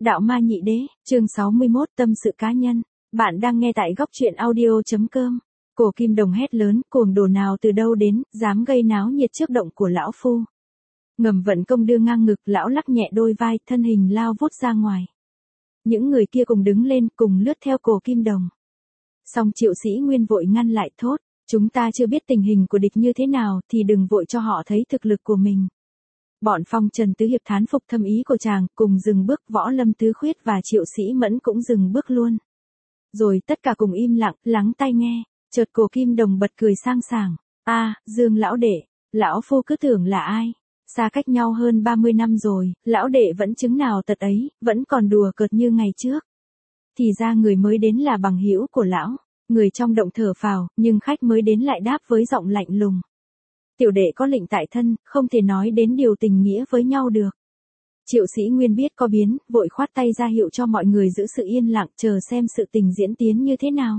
Đạo Ma Nhị Đế, chương 61, tâm sự cá nhân. Bạn đang nghe tại góc truyện audio.com. Cổ Kim Đồng hét lớn, cuồng đồ nào từ đâu đến, dám gây náo nhiệt trước động của lão phu. Ngầm vận công đưa ngang ngực, lão lắc nhẹ đôi vai, thân hình lao vút ra ngoài. Những người kia cùng đứng lên, cùng lướt theo Cổ Kim Đồng. Song Triệu Sĩ Nguyên vội ngăn lại, thốt, chúng ta chưa biết tình hình của địch như thế nào thì đừng vội cho họ thấy thực lực của mình. Bọn Phong Trần Tứ Hiệp thán phục thâm ý của chàng, cùng dừng bước. Võ Lâm Tứ Khuyết và Triệu Sĩ Mẫn cũng dừng bước luôn. Rồi tất cả cùng im lặng, lắng tai nghe. Chợt Cổ Kim Đồng bật cười sang sảng. Dương lão đệ, lão phu cứ tưởng là ai. Xa cách nhau hơn 30 năm rồi, lão đệ vẫn chứng nào tật ấy, vẫn còn đùa cợt như ngày trước. Thì ra người mới đến là bằng hữu của lão. Người trong động thở phào, nhưng khách mới đến lại đáp với giọng lạnh lùng. Tiểu đệ có lệnh tại thân, không thể nói đến điều tình nghĩa với nhau được. Triệu Sĩ Nguyên biết có biến, vội khoát tay ra hiệu cho mọi người giữ sự yên lặng, chờ xem sự tình diễn tiến như thế nào.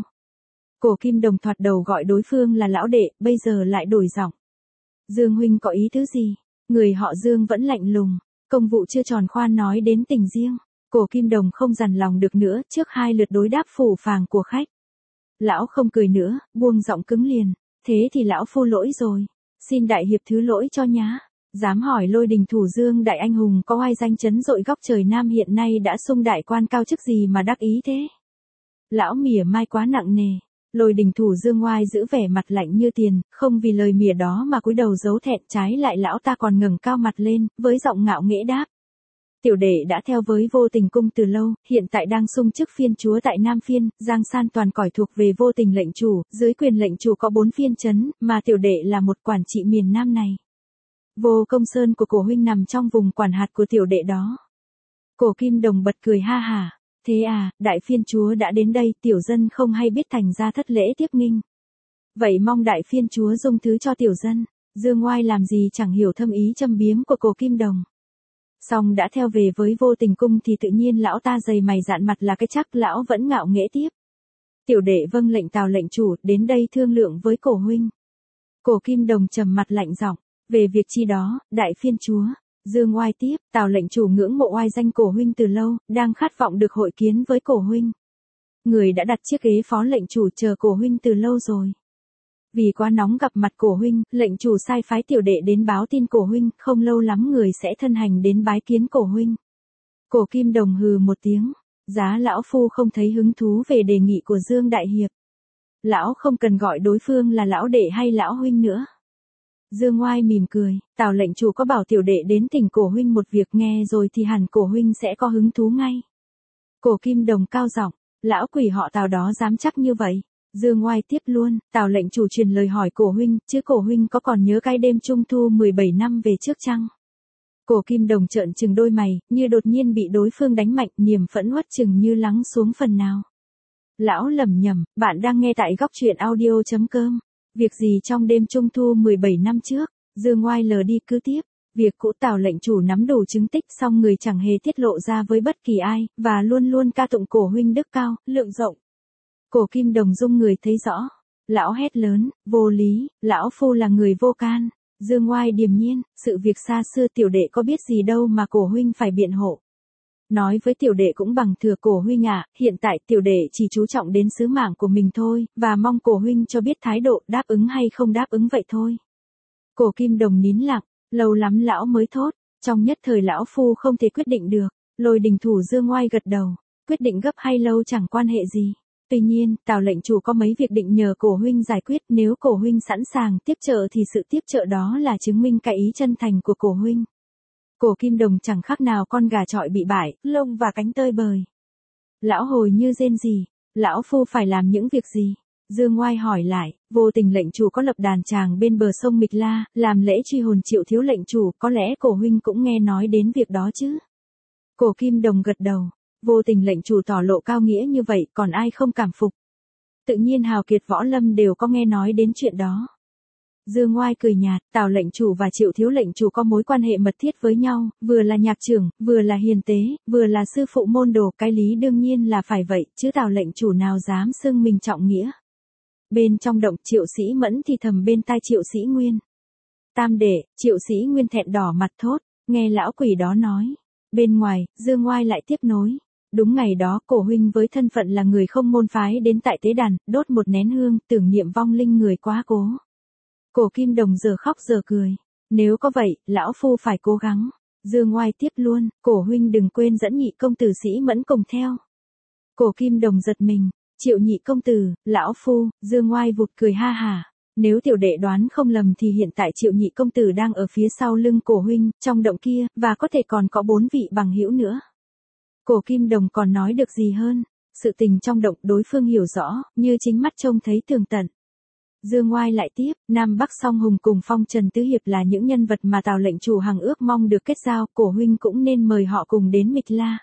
Cổ Kim Đồng thoạt đầu gọi đối phương là lão đệ, bây giờ lại đổi giọng. Dương huynh có ý tứ gì? Người họ Dương vẫn lạnh lùng, công vụ chưa tròn khoan nói đến tình riêng. Cổ Kim Đồng không dằn lòng được nữa, trước hai lượt đối đáp phủ phàng của khách. Lão không cười nữa, buông giọng cứng liền. Thế thì lão phu lỗi rồi. Xin đại hiệp thứ lỗi cho nhá. Dám hỏi Lôi Đình Thủ Dương đại anh hùng có oai danh chấn dội góc trời Nam hiện nay đã xung đại quan cao chức gì mà đắc ý thế? Lão mỉa mai quá nặng nề. Lôi Đình Thủ Dương oai giữ vẻ mặt lạnh như tiền, không vì lời mỉa đó mà cúi đầu giấu thẹn, trái lại lão ta còn ngẩng cao mặt lên, với giọng ngạo nghễ đáp. Tiểu đệ đã theo với Vô Tình cung từ lâu, hiện tại đang xung chức phiên chúa tại Nam Phiên, Giang San toàn cõi thuộc về Vô Tình lệnh chủ, dưới quyền lệnh chủ có 4 phiên trấn, mà tiểu đệ là một quản trị miền Nam này. Vô Công Sơn của Cổ huynh nằm trong vùng quản hạt của tiểu đệ đó. Cổ Kim Đồng bật cười ha hả. Thế à, đại phiên chúa đã đến đây, tiểu dân không hay biết thành ra thất lễ tiếp nghinh. Vậy mong đại phiên chúa dung thứ cho tiểu dân. Dương oai làm gì chẳng hiểu thâm ý châm biếm của Cổ Kim Đồng. Song đã theo về với Vô Tình cung thì tự nhiên lão ta dày mày dạn mặt là cái chắc, lão vẫn ngạo nghễ tiếp. Tiểu đệ vâng lệnh Tào lệnh chủ, đến đây thương lượng với Cổ huynh. Cổ Kim Đồng trầm mặt lạnh giọng, về việc chi đó, đại phiên chúa. Dương oai tiếp, Tào lệnh chủ ngưỡng mộ oai danh Cổ huynh từ lâu, đang khát vọng được hội kiến với Cổ huynh. Người đã đặt chiếc ghế phó lệnh chủ chờ Cổ huynh từ lâu rồi. Vì quá nóng gặp mặt Cổ huynh, lệnh chủ sai phái tiểu đệ đến báo tin Cổ huynh, không lâu lắm người sẽ thân hành đến bái kiến Cổ huynh. Cổ Kim Đồng hừ một tiếng, giá lão phu không thấy hứng thú về đề nghị của Dương đại hiệp. Lão không cần gọi đối phương là lão đệ hay lão huynh nữa. Dương oai mỉm cười, Tào lệnh chủ có bảo tiểu đệ đến thỉnh Cổ huynh một việc, nghe rồi thì hẳn Cổ huynh sẽ có hứng thú ngay. Cổ Kim Đồng cao giọng, lão quỷ họ Tào đó dám chắc như vậy. Dương oai tiếp luôn, Tào lệnh chủ truyền lời hỏi Cổ huynh, chứ Cổ huynh có còn nhớ cái đêm trung thu 17 năm về trước chăng? Cổ Kim Đồng trợn trừng đôi mày, như đột nhiên bị đối phương đánh mạnh, niềm phẫn uất chừng như lắng xuống phần nào. Lão lẩm nhẩm, bạn đang nghe tại góc truyện audio.com. Việc gì trong đêm trung thu 17 năm trước? Dương oai lờ đi cứ tiếp. Việc cũ. Tào lệnh chủ nắm đủ chứng tích, song người chẳng hề tiết lộ ra với bất kỳ ai, và luôn luôn ca tụng Cổ huynh đức cao, lượng rộng. Cổ Kim Đồng rung người thấy rõ. Lão hét lớn, vô lý, lão phu là người vô can. Dương oai điềm nhiên, sự việc xa xưa tiểu đệ có biết gì đâu mà Cổ huynh phải biện hộ. Nói với tiểu đệ cũng bằng thừa Cổ huynh ạ, hiện tại tiểu đệ chỉ chú trọng đến sứ mạng của mình thôi, và mong Cổ huynh cho biết thái độ đáp ứng hay không đáp ứng vậy thôi. Cổ Kim Đồng nín lặng, lâu lắm lão mới thốt, trong nhất thời lão phu không thể quyết định được. Lôi Đình Thủ Dương oai gật đầu, quyết định gấp hay lâu chẳng quan hệ gì. Tuy nhiên, Tào lệnh chủ có mấy việc định nhờ Cổ huynh giải quyết, nếu Cổ huynh sẵn sàng tiếp trợ thì sự tiếp trợ đó là chứng minh cái ý chân thành của Cổ huynh. Cổ Kim Đồng chẳng khác nào con gà chọi bị bại, lông và cánh tơi bời. Lão hồi như rên rỉ, lão phu phải làm những việc gì? Dương oai hỏi lại, Vô Tình lệnh chủ có lập đàn tràng bên bờ sông Mịch La, làm lễ truy hồn Triệu thiếu lệnh chủ, có lẽ Cổ huynh cũng nghe nói đến việc đó chứ? Cổ Kim Đồng gật đầu. Vô Tình lệnh chủ tỏ lộ cao nghĩa như vậy, còn ai không cảm phục? Tự nhiên hào kiệt võ lâm đều có nghe nói đến chuyện đó. Dương oai cười nhạt, Tào lệnh chủ và Triệu thiếu lệnh chủ có mối quan hệ mật thiết với nhau, vừa là nhạc trưởng, vừa là hiền tế, vừa là sư phụ môn đồ, cái lý đương nhiên là phải vậy, chứ Tào lệnh chủ nào dám xưng mình trọng nghĩa. Bên trong động, Triệu Sĩ Mẫn thì thầm bên tai Triệu Sĩ Nguyên. Tam đệ, Triệu Sĩ Nguyên thẹn đỏ mặt thốt, nghe lão quỷ đó nói. Bên ngoài, Dương Ngoai lại tiếp nối. Đúng ngày đó, cổ huynh với thân phận là người không môn phái đến tại tế đàn, đốt một nén hương, tưởng niệm vong linh người quá cố. Cổ Kim Đồng giờ khóc giờ cười. Nếu có vậy, lão phu phải cố gắng. Dương Ngoai tiếp luôn, cổ huynh đừng quên dẫn nhị công tử Sĩ Mẫn cùng theo. Cổ Kim Đồng giật mình. Triệu nhị công tử, lão phu, Dương Ngoai vụt cười ha hả. Nếu tiểu đệ đoán không lầm thì hiện tại Triệu nhị công tử đang ở phía sau lưng cổ huynh, trong động kia, và có thể còn có 4 vị bằng hữu nữa. Cổ Kim Đồng còn nói được gì hơn, sự tình trong động đối phương hiểu rõ, như chính mắt trông thấy tường tận. Dương Ngoai lại tiếp, Nam Bắc Song Hùng cùng Phong Trần Tứ Hiệp là những nhân vật mà Tào lệnh chủ hằng ước mong được kết giao, cổ huynh cũng nên mời họ cùng đến Mịch La.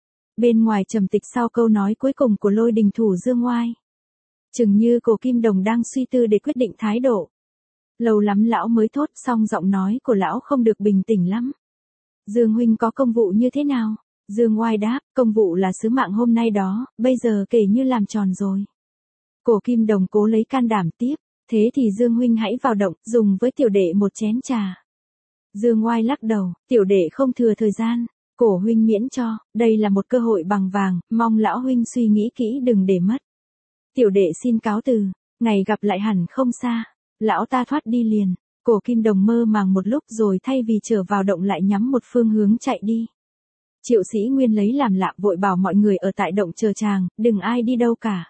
Bên ngoài trầm tịch sau câu nói cuối cùng của Lôi Đình thủ Dương Ngoai. Chừng như cổ Kim Đồng đang suy tư để quyết định thái độ. Lâu lắm lão mới thốt xong giọng nói của lão không được bình tĩnh lắm. Dương huynh có công vụ như thế nào? Dương Ngoai đáp, công vụ là sứ mạng hôm nay đó, bây giờ kể như làm tròn rồi. Cổ Kim Đồng cố lấy can đảm tiếp, thế thì Dương huynh hãy vào động, dùng với tiểu đệ một chén trà. Dương Ngoai lắc đầu, tiểu đệ không thừa thời gian, cổ huynh miễn cho, đây là một cơ hội bằng vàng, mong lão huynh suy nghĩ kỹ đừng để mất. Tiểu đệ xin cáo từ, ngày gặp lại hẳn không xa, lão ta thoát đi liền. Cổ Kim Đồng mơ màng một lúc rồi thay vì trở vào động lại nhắm một phương hướng chạy đi. Triệu Sĩ Nguyên lấy làm lạ vội bảo mọi người ở tại động chờ chàng, đừng ai đi đâu cả.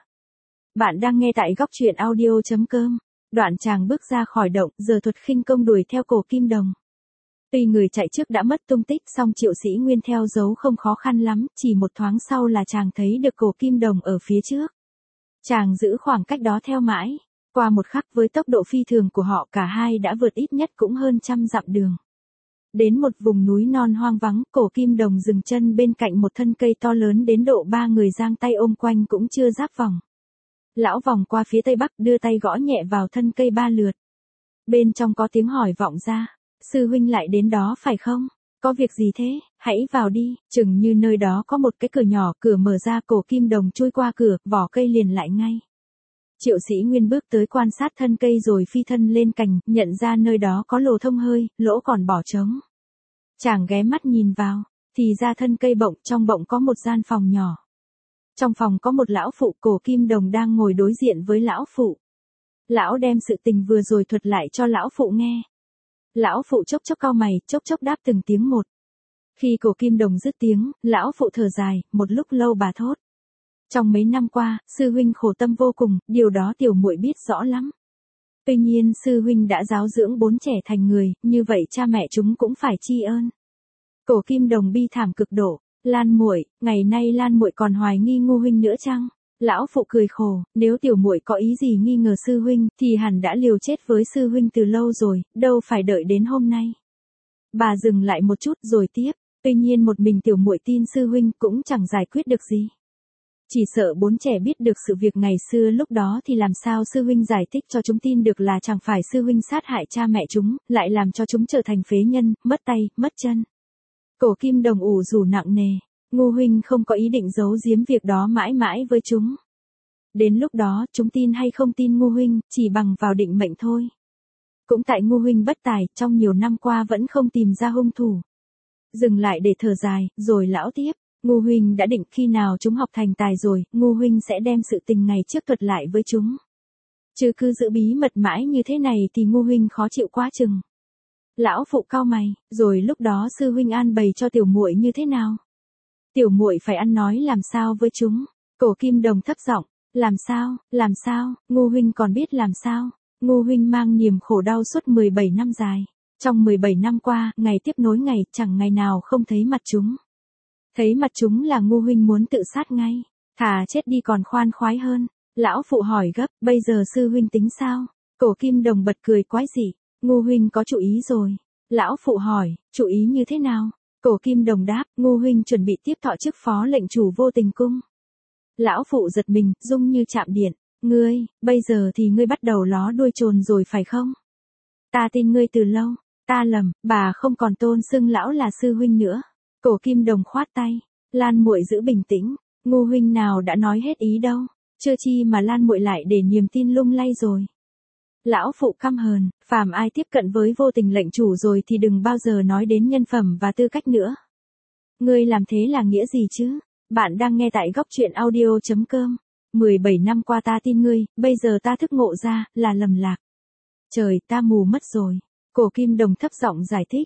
Bạn đang nghe tại góc truyện audio.com. Đoạn chàng bước ra khỏi động, giờ thuật khinh công đuổi theo cổ Kim Đồng. Tuy người chạy trước đã mất tung tích, song Triệu Sĩ Nguyên theo dấu không khó khăn lắm, chỉ một thoáng sau là chàng thấy được cổ Kim Đồng ở phía trước. Chàng giữ khoảng cách đó theo mãi, qua một khắc với tốc độ phi thường của họ cả hai đã vượt ít nhất cũng hơn 100 dặm đường. Đến một vùng núi non hoang vắng, cổ Kim Đồng dừng chân bên cạnh một thân cây to lớn đến độ 3 người giang tay ôm quanh cũng chưa giáp vòng. Lão vòng qua phía tây bắc đưa tay gõ nhẹ vào thân cây 3 lượt. Bên trong có tiếng hỏi vọng ra, sư huynh lại đến đó phải không? Có việc gì thế, hãy vào đi, chừng như nơi đó có một cái cửa nhỏ, cửa mở ra cổ Kim Đồng chui qua cửa, vỏ cây liền lại ngay. Triệu Sĩ Nguyên bước tới quan sát thân cây rồi phi thân lên cành, nhận ra nơi đó có lỗ thông hơi, lỗ còn bỏ trống. Chàng ghé mắt nhìn vào, thì ra thân cây bộng, trong bộng có một gian phòng nhỏ. Trong phòng có một lão phụ, cổ Kim Đồng đang ngồi đối diện với lão phụ. Lão đem sự tình vừa rồi thuật lại cho lão phụ nghe. Lão phụ chốc chốc cau mày, chốc chốc đáp từng tiếng một. Khi cổ Kim Đồng dứt tiếng, lão phụ thở dài, một lúc lâu bà thốt. Trong mấy năm qua, sư huynh khổ tâm vô cùng, điều đó tiểu muội biết rõ lắm. Tuy nhiên sư huynh đã giáo dưỡng 4 trẻ thành người, như vậy cha mẹ chúng cũng phải tri ơn. Cổ Kim Đồng bi thảm cực độ, Lan muội, ngày nay Lan muội còn hoài nghi Ngô huynh nữa chăng? Lão phụ cười khổ, nếu tiểu muội có ý gì nghi ngờ sư huynh, thì hẳn đã liều chết với sư huynh từ lâu rồi, đâu phải đợi đến hôm nay. Bà dừng lại một chút rồi tiếp, tuy nhiên một mình tiểu muội tin sư huynh cũng chẳng giải quyết được gì. Chỉ sợ 4 trẻ biết được sự việc ngày xưa lúc đó thì làm sao sư huynh giải thích cho chúng tin được là chẳng phải sư huynh sát hại cha mẹ chúng, lại làm cho chúng trở thành phế nhân, mất tay, mất chân. Cổ Kim Đồng ủ rủ nặng nề, Ngô huynh không có ý định giấu giếm việc đó mãi mãi với chúng. Đến lúc đó, chúng tin hay không tin Ngô huynh, chỉ bằng vào định mệnh thôi. Cũng tại Ngô huynh bất tài, trong nhiều năm qua vẫn không tìm ra hung thủ. Dừng lại để thở dài, rồi lão tiếp. Ngô huynh đã định khi nào chúng học thành tài rồi, Ngô huynh sẽ đem sự tình ngày trước thuật lại với chúng. Chứ cứ giữ bí mật mãi như thế này thì Ngô huynh khó chịu quá chừng. Lão phụ cau mày, rồi lúc đó sư huynh an bày cho tiểu muội như thế nào? Tiểu muội phải ăn nói làm sao với chúng? Cổ Kim Đồng thấp giọng, làm sao, Ngô huynh còn biết làm sao? Ngô huynh mang niềm khổ đau suốt 17 năm dài. Trong 17 năm qua, ngày tiếp nối ngày, chẳng ngày nào không thấy mặt chúng. Thấy mặt chúng là Ngô huynh muốn tự sát ngay, thà chết đi còn khoan khoái hơn. Lão phụ hỏi gấp, bây giờ sư huynh tính sao? Cổ Kim Đồng bật cười quái dị, Ngô huynh có chủ ý rồi. Lão phụ hỏi, chủ ý như thế nào? Cổ Kim Đồng đáp, Ngô huynh chuẩn bị tiếp thọ chức phó lệnh chủ Vô Tình cung. Lão phụ giật mình, rung như chạm điện, ngươi, bây giờ thì ngươi bắt đầu ló đuôi trồn rồi phải không? Ta tin ngươi từ lâu, ta lầm, bà không còn tôn xưng lão là sư huynh nữa. Cổ Kim Đồng khoát tay, Lan muội giữ bình tĩnh, Ngô huynh nào đã nói hết ý đâu, chưa chi mà Lan muội lại để niềm tin lung lay rồi. Lão phụ căm hờn, phàm ai tiếp cận với Vô Tình lệnh chủ rồi thì đừng bao giờ nói đến nhân phẩm và tư cách nữa. Ngươi làm thế là nghĩa gì chứ? Bạn đang nghe tại góc truyện audio.com. 17 năm qua ta tin ngươi, bây giờ ta thức ngộ ra, là lầm lạc. Trời, ta mù mất rồi. Cổ Kim Đồng thấp giọng giải thích.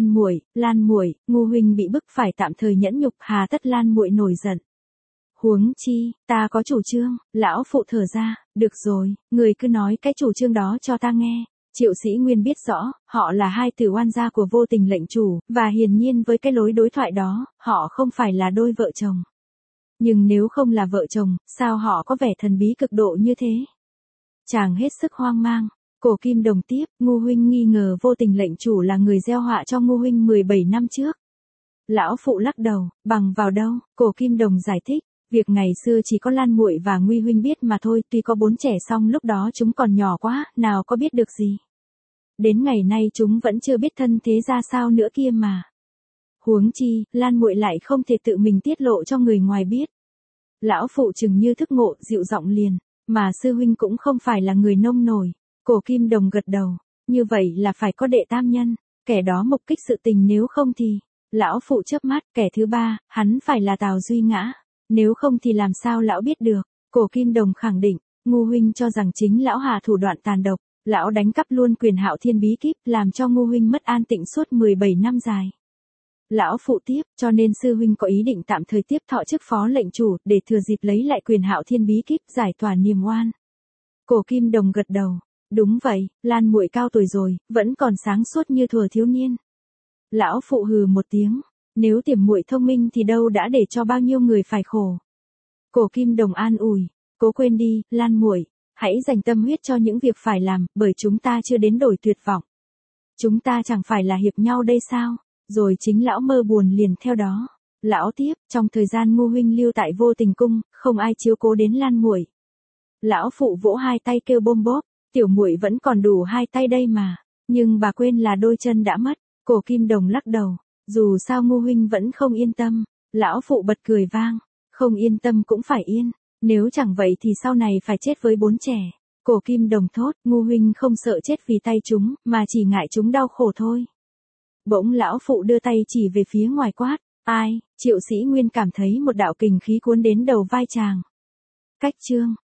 Lan muội, Ngô huynh bị bức phải tạm thời nhẫn nhục, hà tất Lan muội nổi giận. Huống chi, ta có chủ trương. Lão phụ thở ra, được rồi, người cứ nói cái chủ trương đó cho ta nghe. Triệu Sĩ Nguyên biết rõ, họ là hai tử oan gia của Vô Tình lệnh chủ, và hiển nhiên với cái lối đối thoại đó, họ không phải là đôi vợ chồng. Nhưng nếu không là vợ chồng, sao họ có vẻ thần bí cực độ như thế? Chàng hết sức hoang mang. Cổ Kim Đồng tiếp, Ngô huynh nghi ngờ Vô Tình lệnh chủ là người gieo họa cho Ngô huynh 17 năm trước. Lão phụ lắc đầu, bằng vào đâu? Cổ Kim Đồng giải thích, việc ngày xưa chỉ có Lan muội và Nguy huynh biết mà thôi, tuy có 4 trẻ song lúc đó chúng còn nhỏ quá, nào có biết được gì. Đến ngày nay chúng vẫn chưa biết thân thế ra sao nữa kia mà. Huống chi, Lan muội lại không thể tự mình tiết lộ cho người ngoài biết. Lão phụ chừng như thức ngộ, dịu giọng liền, mà sư huynh cũng không phải là người nông nổi. Cổ Kim Đồng gật đầu, như vậy là phải có đệ tam nhân, kẻ đó mục kích sự tình, nếu không thì. Lão phụ chớp mắt, kẻ thứ ba, hắn phải là Tào Duy Ngã, nếu không thì làm sao lão biết được. Cổ Kim Đồng khẳng định, Ngô huynh cho rằng chính lão hà thủ đoạn tàn độc, lão đánh cắp luôn quyền Hạo Thiên bí kíp, làm cho Ngô huynh mất an tịnh suốt 17 năm dài. Lão phụ tiếp, cho nên sư huynh có ý định tạm thời tiếp thọ chức phó lệnh chủ, để thừa dịp lấy lại quyền Hạo Thiên bí kíp, giải tỏa niềm oan. Cổ Kim Đồng gật đầu, đúng vậy, Lan muội cao tuổi rồi, vẫn còn sáng suốt như thuở thiếu niên. Lão phụ hừ một tiếng, nếu Tiềm muội thông minh thì đâu đã để cho bao nhiêu người phải khổ. Cổ Kim Đồng an ủi, cố quên đi, Lan muội, hãy dành tâm huyết cho những việc phải làm, bởi chúng ta chưa đến đổi tuyệt vọng. Chúng ta chẳng phải là hiệp nhau đây sao? Rồi chính lão mơ buồn liền theo đó. Lão tiếp, trong thời gian Ngô huynh lưu tại Vô Tình cung, không ai chiếu cố đến Lan muội. Lão phụ vỗ hai tay kêu bôm bốp, tiểu muội vẫn còn đủ hai tay đây mà, nhưng bà quên là đôi chân đã mất. Cổ Kim Đồng lắc đầu, dù sao Ngô huynh vẫn không yên tâm. Lão phụ bật cười vang, không yên tâm cũng phải yên, nếu chẳng vậy thì sau này phải chết với 4 trẻ. Cổ Kim Đồng thốt, Ngô huynh không sợ chết vì tay chúng, mà chỉ ngại chúng đau khổ thôi. Bỗng lão phụ đưa tay chỉ về phía ngoài quát, ai? Triệu Sĩ Nguyên cảm thấy một đạo kình khí cuốn đến đầu vai chàng. Cách chương